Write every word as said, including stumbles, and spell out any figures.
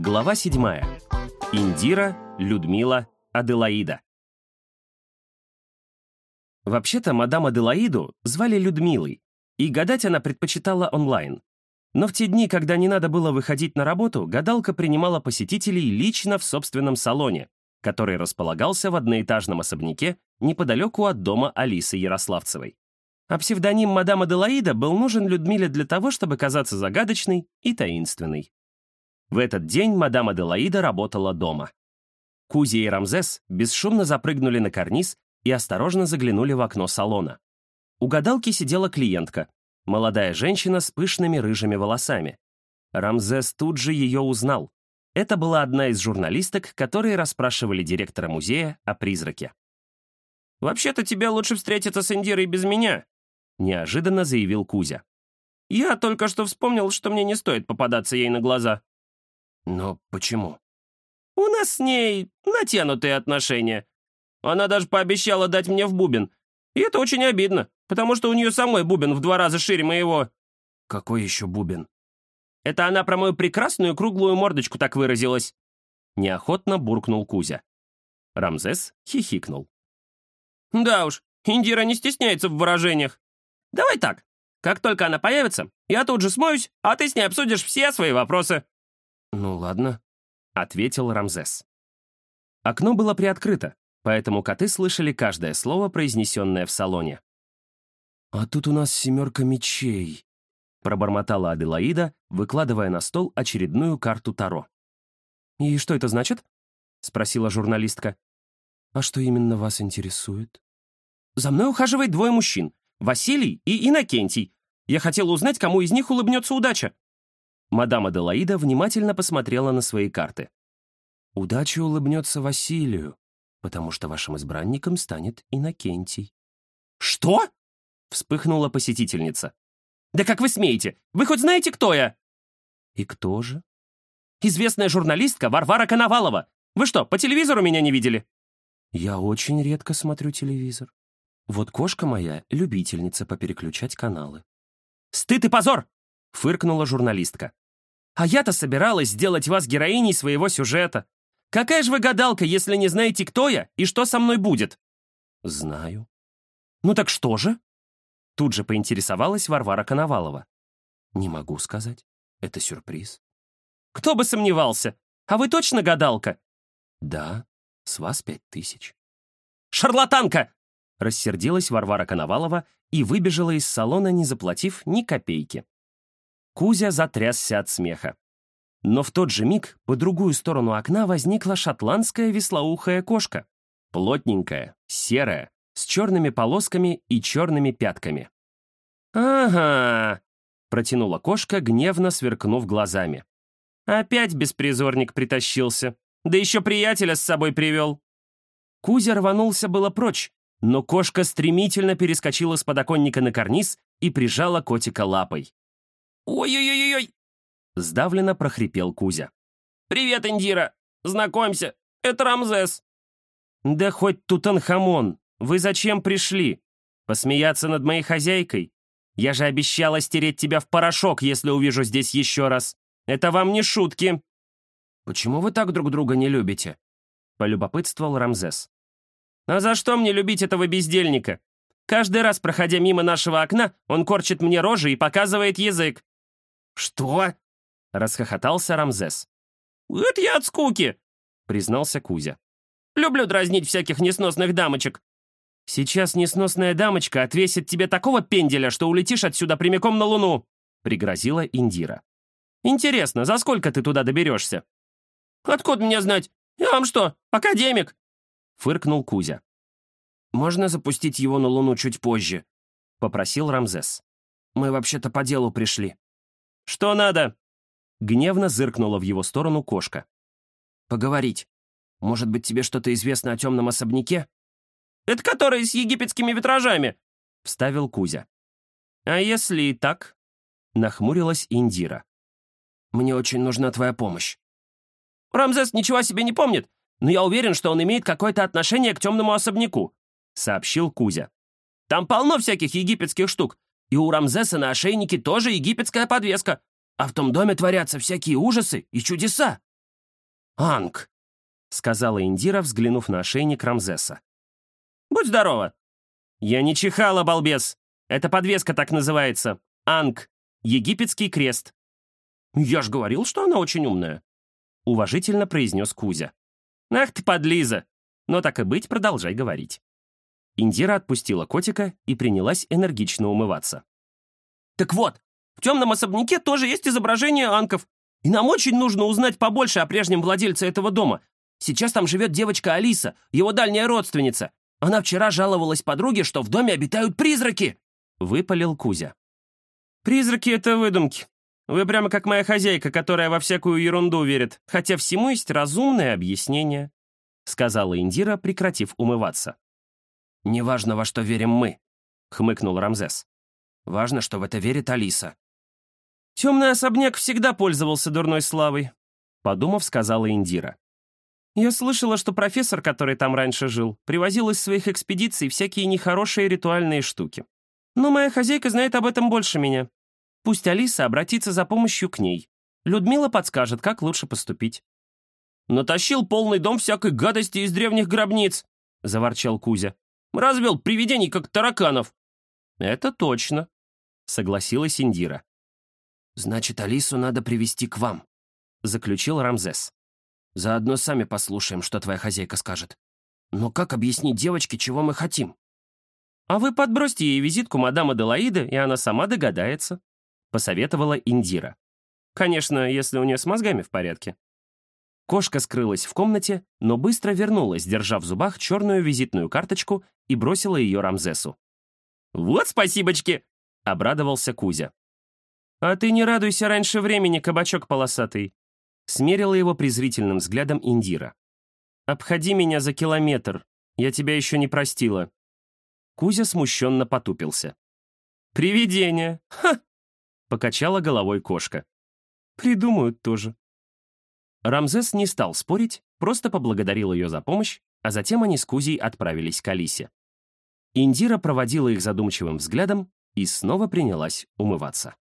Глава седьмая. Индира, Людмила, Аделаида. Вообще-то мадам Аделаиду звали Людмилой, и гадать она предпочитала онлайн. Но в те дни, когда не надо было выходить на работу, гадалка принимала посетителей лично в собственном салоне, который располагался в одноэтажном особняке неподалеку от дома Алисы Ярославцевой. А псевдоним мадам Аделаида был нужен Людмиле для того, чтобы казаться загадочной и таинственной. В этот день мадам Аделаида работала дома. Кузя и Рамзес бесшумно запрыгнули на карниз и осторожно заглянули в окно салона. У гадалки сидела клиентка, молодая женщина с пышными рыжими волосами. Рамзес тут же ее узнал. Это была одна из журналисток, которые расспрашивали директора музея о призраке. «Вообще-то тебе лучше встретиться с Индирой без меня», — неожиданно заявил Кузя. «Я только что вспомнил, что мне не стоит попадаться ей на глаза». «Но почему?» «У нас с ней натянутые отношения. Она даже пообещала дать мне в бубен. И это очень обидно, потому что у нее самой бубен в два раза шире моего». «Какой еще бубен?» «Это она про мою прекрасную круглую мордочку так выразилась». Неохотно буркнул Кузя. Рамзес хихикнул. «Да уж, Индира не стесняется в выражениях. Давай так, как только она появится, я тут же смоюсь, а ты с ней обсудишь все свои вопросы». «Ну ладно», — ответил Рамзес. Окно было приоткрыто, поэтому коты слышали каждое слово, произнесенное в салоне. «А тут у нас семерка мечей», — пробормотала Аделаида, выкладывая на стол очередную карту Таро. «И что это значит?» — спросила журналистка. «А что именно вас интересует?» «За мной ухаживает двое мужчин, Василий и Иннокентий. Я хотела узнать, кому из них улыбнется удача». Мадам Аделаида внимательно посмотрела на свои карты. «Удача улыбнется Василию, потому что вашим избранником станет Иннокентий». «Что?» — вспыхнула посетительница. «Да как вы смеете? Вы хоть знаете, кто я?» «И кто же?» «Известная журналистка Варвара Коновалова. Вы что, по телевизору меня не видели?» «Я очень редко смотрю телевизор. Вот кошка моя — любительница попереключать каналы». «Стыд и позор!» — фыркнула журналистка. «А я-то собиралась сделать вас героиней своего сюжета. Какая же вы гадалка, если не знаете, кто я и что со мной будет?» «Знаю». «Ну так что же?» Тут же поинтересовалась Варвара Коновалова. «Не могу сказать. Это сюрприз». «Кто бы сомневался. А вы точно гадалка?» «Да, с вас пять тысяч». «Шарлатанка!» — рассердилась Варвара Коновалова и выбежала из салона, не заплатив ни копейки. Кузя затрясся от смеха. Но в тот же миг по другую сторону окна возникла шотландская вислоухая кошка. Плотненькая, серая, с черными полосками и черными пятками. «Ага», — протянула кошка, гневно сверкнув глазами. «Опять беспризорник притащился. Да еще приятеля с собой привел». Кузя рванулся было прочь, но кошка стремительно перескочила с подоконника на карниз и прижала котика лапой. «Ой-ой-ой-ой!» — сдавленно прохрипел Кузя. «Привет, Индира! Знакомься, это Рамзес!» «Да хоть Тутанхамон! Вы зачем пришли? Посмеяться над моей хозяйкой? Я же обещала стереть тебя в порошок, если увижу здесь еще раз. Это вам не шутки!» «Почему вы так друг друга не любите?» — полюбопытствовал Рамзес. «А за что мне любить этого бездельника? Каждый раз, проходя мимо нашего окна, он корчит мне рожи и показывает язык». «Что?» — расхохотался Рамзес. «Это я от скуки», — признался Кузя. «Люблю дразнить всяких несносных дамочек. Сейчас несносная дамочка отвесит тебе такого пенделя, что улетишь отсюда прямиком на Луну», — пригрозила Индира. «Интересно, за сколько ты туда доберешься?» «Откуда мне знать? Я вам что, академик?» — фыркнул Кузя. «Можно запустить его на Луну чуть позже?» — попросил Рамзес. «Мы вообще-то по делу пришли». «Что надо?» — гневно зыркнула в его сторону кошка. «Поговорить. Может быть, тебе что-то известно о темном особняке?» «Это который с египетскими витражами», — вставил Кузя. «А если и так?» — нахмурилась Индира. «Мне очень нужна твоя помощь». «Рамзес ничего о себе не помнит, но я уверен, что он имеет какое-то отношение к темному особняку», — сообщил Кузя. «Там полно всяких египетских штук, и у Рамзеса на ошейнике тоже египетская подвеска, а в том доме творятся всякие ужасы и чудеса». «Анг», — сказала Индира, взглянув на ошейник Рамзеса. «Будь здорова». «Я не чихала, балбес. Это подвеска так называется. Анг. Египетский крест». «Я ж говорил, что она очень умная», — уважительно произнес Кузя. «Ах ты, подлиза! Но так и быть, продолжай говорить». Индира отпустила котика и принялась энергично умываться. «Так вот, в темном особняке тоже есть изображение анков, и нам очень нужно узнать побольше о прежнем владельце этого дома. Сейчас там живет девочка Алиса, его дальняя родственница. Она вчера жаловалась подруге, что в доме обитают призраки!» — выпалил Кузя. «Призраки — это выдумки. Вы прямо как моя хозяйка, которая во всякую ерунду верит, хотя всему есть разумное объяснение», — сказала Индира, прекратив умываться. «Неважно, во что верим мы», — хмыкнул Рамзес. «Важно, что в это верит Алиса». «Темный особняк всегда пользовался дурной славой», — подумав, сказала Индира. «Я слышала, что профессор, который там раньше жил, привозил из своих экспедиций всякие нехорошие ритуальные штуки. Но моя хозяйка знает об этом больше меня. Пусть Алиса обратится за помощью к ней. Людмила подскажет, как лучше поступить». «Натащил полный дом всякой гадости из древних гробниц», — заворчал Кузя. «Развел привидений, как тараканов». «Это точно», — согласилась Индира. «Значит, Алису надо привести к вам», — заключил Рамзес. «Заодно сами послушаем, что твоя хозяйка скажет. Но как объяснить девочке, чего мы хотим?» «А вы подбросьте ей визитку мадам Аделаиды, и она сама догадается», — посоветовала Индира. «Конечно, если у нее с мозгами в порядке». Кошка скрылась в комнате, но быстро вернулась, держа в зубах черную визитную карточку, и бросила ее Рамзесу. «Вот спасибочки!» — обрадовался Кузя. «А ты не радуйся раньше времени, кабачок полосатый», — смерила его презрительным взглядом Индира. «Обходи меня за километр, я тебя еще не простила». Кузя смущенно потупился. «Привидение! Ха!» — покачала головой кошка. «Придумают тоже». Рамзес не стал спорить, просто поблагодарил ее за помощь, а затем они с Кузей отправились к Алисе. Индира проводила их задумчивым взглядом и снова принялась умываться.